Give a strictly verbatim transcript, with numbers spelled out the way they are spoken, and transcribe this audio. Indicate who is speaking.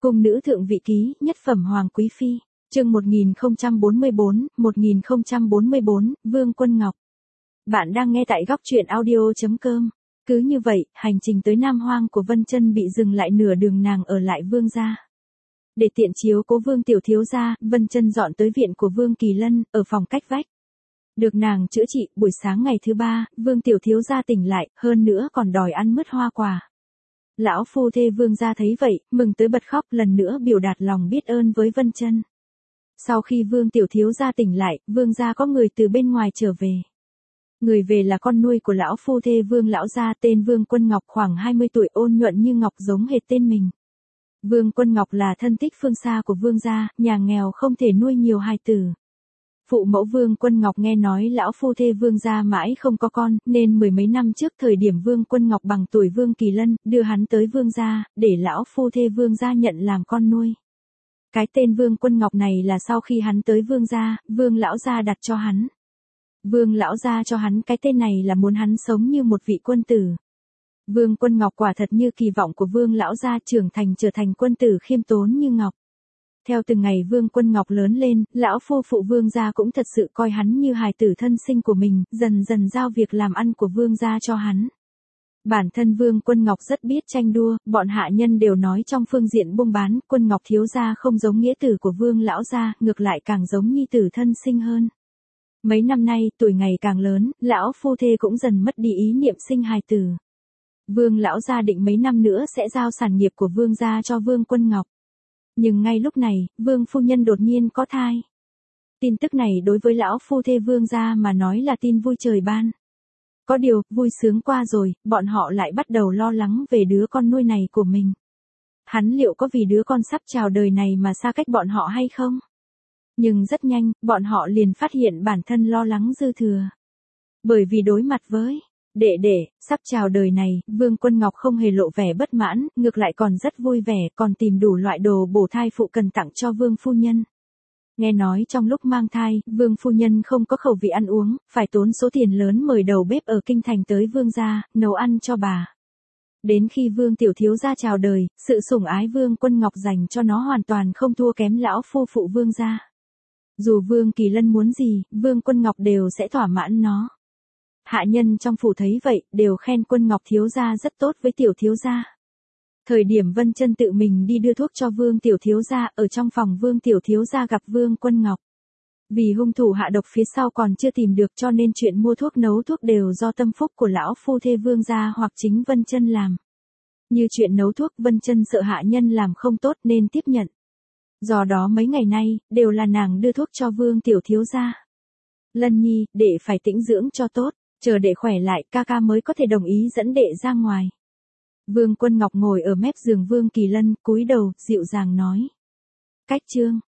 Speaker 1: Cung nữ thượng vị ký, nhất phẩm hoàng quý phi, chương một nghìn không trăm bốn mươi bốn, một nghìn không trăm bốn mươi bốn, Vương Quân Ngọc. Bạn đang nghe tại góc truyện audio chấm com. Cứ như vậy, hành trình tới Nam Hoang của Vân Chân bị dừng lại nửa đường, nàng ở lại Vương gia. Để tiện chiếu cố Vương tiểu thiếu gia, Vân Chân dọn tới viện của Vương Kỳ Lân, ở phòng cách vách. Được nàng chữa trị, buổi sáng ngày thứ ba, Vương tiểu thiếu gia tỉnh lại, hơn nữa còn đòi ăn mứt hoa quả. Lão phu thê Vương gia thấy vậy, mừng tới bật khóc, lần nữa biểu đạt lòng biết ơn với Vân Chân. Sau khi Vương tiểu thiếu gia tỉnh lại, Vương gia có người từ bên ngoài trở về. Người về là con nuôi của lão phu thê Vương lão gia, tên Vương Quân Ngọc, khoảng hai mươi tuổi, ôn nhuận như ngọc giống hệt tên mình. Vương Quân Ngọc là thân thích phương xa của Vương gia, nhà nghèo không thể nuôi nhiều hài tử. Phụ mẫu Vương Quân Ngọc nghe nói lão phu thê Vương gia mãi không có con, nên mười mấy năm trước thời điểm Vương Quân Ngọc bằng tuổi Vương Kỳ Lân, đưa hắn tới Vương gia, để lão phu thê Vương gia nhận làm con nuôi. Cái tên Vương Quân Ngọc này là sau khi hắn tới Vương gia, Vương lão gia đặt cho hắn. Vương lão gia cho hắn cái tên này là muốn hắn sống như một vị quân tử. Vương Quân Ngọc quả thật như kỳ vọng của Vương lão gia, trưởng thành trở thành quân tử khiêm tốn như ngọc. Theo từng ngày Vương Quân Ngọc lớn lên, lão phu phụ Vương gia cũng thật sự coi hắn như hài tử thân sinh của mình, dần dần giao việc làm ăn của Vương gia cho hắn. Bản thân Vương Quân Ngọc rất biết tranh đua, bọn hạ nhân đều nói trong phương diện buôn bán, Quân Ngọc thiếu gia không giống nghĩa tử của Vương lão gia, ngược lại càng giống nhi tử thân sinh hơn. Mấy năm nay, tuổi ngày càng lớn, lão phu thê cũng dần mất đi ý niệm sinh hài tử. Vương lão gia định mấy năm nữa sẽ giao sản nghiệp của Vương gia cho Vương Quân Ngọc. Nhưng ngay lúc này, Vương phu nhân đột nhiên có thai. Tin tức này đối với lão phu thê Vương gia mà nói là tin vui trời ban. Có điều, vui sướng qua rồi, bọn họ lại bắt đầu lo lắng về đứa con nuôi này của mình. Hắn liệu có vì đứa con sắp chào đời này mà xa cách bọn họ hay không? Nhưng rất nhanh, bọn họ liền phát hiện bản thân lo lắng dư thừa. Bởi vì đối mặt với đệ đệ, sắp chào đời này, Vương Quân Ngọc không hề lộ vẻ bất mãn, ngược lại còn rất vui vẻ, còn tìm đủ loại đồ bổ thai phụ cần tặng cho Vương phu nhân. Nghe nói trong lúc mang thai, Vương phu nhân không có khẩu vị ăn uống, phải tốn số tiền lớn mời đầu bếp ở kinh thành tới Vương gia, nấu ăn cho bà. Đến khi Vương tiểu thiếu gia chào đời, sự sủng ái Vương Quân Ngọc dành cho nó hoàn toàn không thua kém lão phu phụ Vương gia. Dù Vương Kỳ Lân muốn gì, Vương Quân Ngọc đều sẽ thỏa mãn nó. Hạ nhân trong phủ thấy vậy, đều khen Quân Ngọc thiếu gia rất tốt với tiểu thiếu gia. Thời điểm Vân Chân tự mình đi đưa thuốc cho Vương tiểu thiếu gia, ở trong phòng Vương tiểu thiếu gia gặp Vương Quân Ngọc. Vì hung thủ hạ độc phía sau còn chưa tìm được, cho nên chuyện mua thuốc nấu thuốc đều do tâm phúc của lão phu thê Vương gia hoặc chính Vân Chân làm. Như chuyện nấu thuốc, Vân Chân sợ hạ nhân làm không tốt nên tiếp nhận. Do đó mấy ngày nay, đều là nàng đưa thuốc cho Vương tiểu thiếu gia. Lân nhi, đệ phải tĩnh dưỡng cho tốt, chờ đệ khỏe lại, ca ca mới có thể đồng ý dẫn đệ ra ngoài. Vương Quân Ngọc ngồi ở mép giường Vương Kỳ Lân, cúi đầu, dịu dàng nói. Cách chương.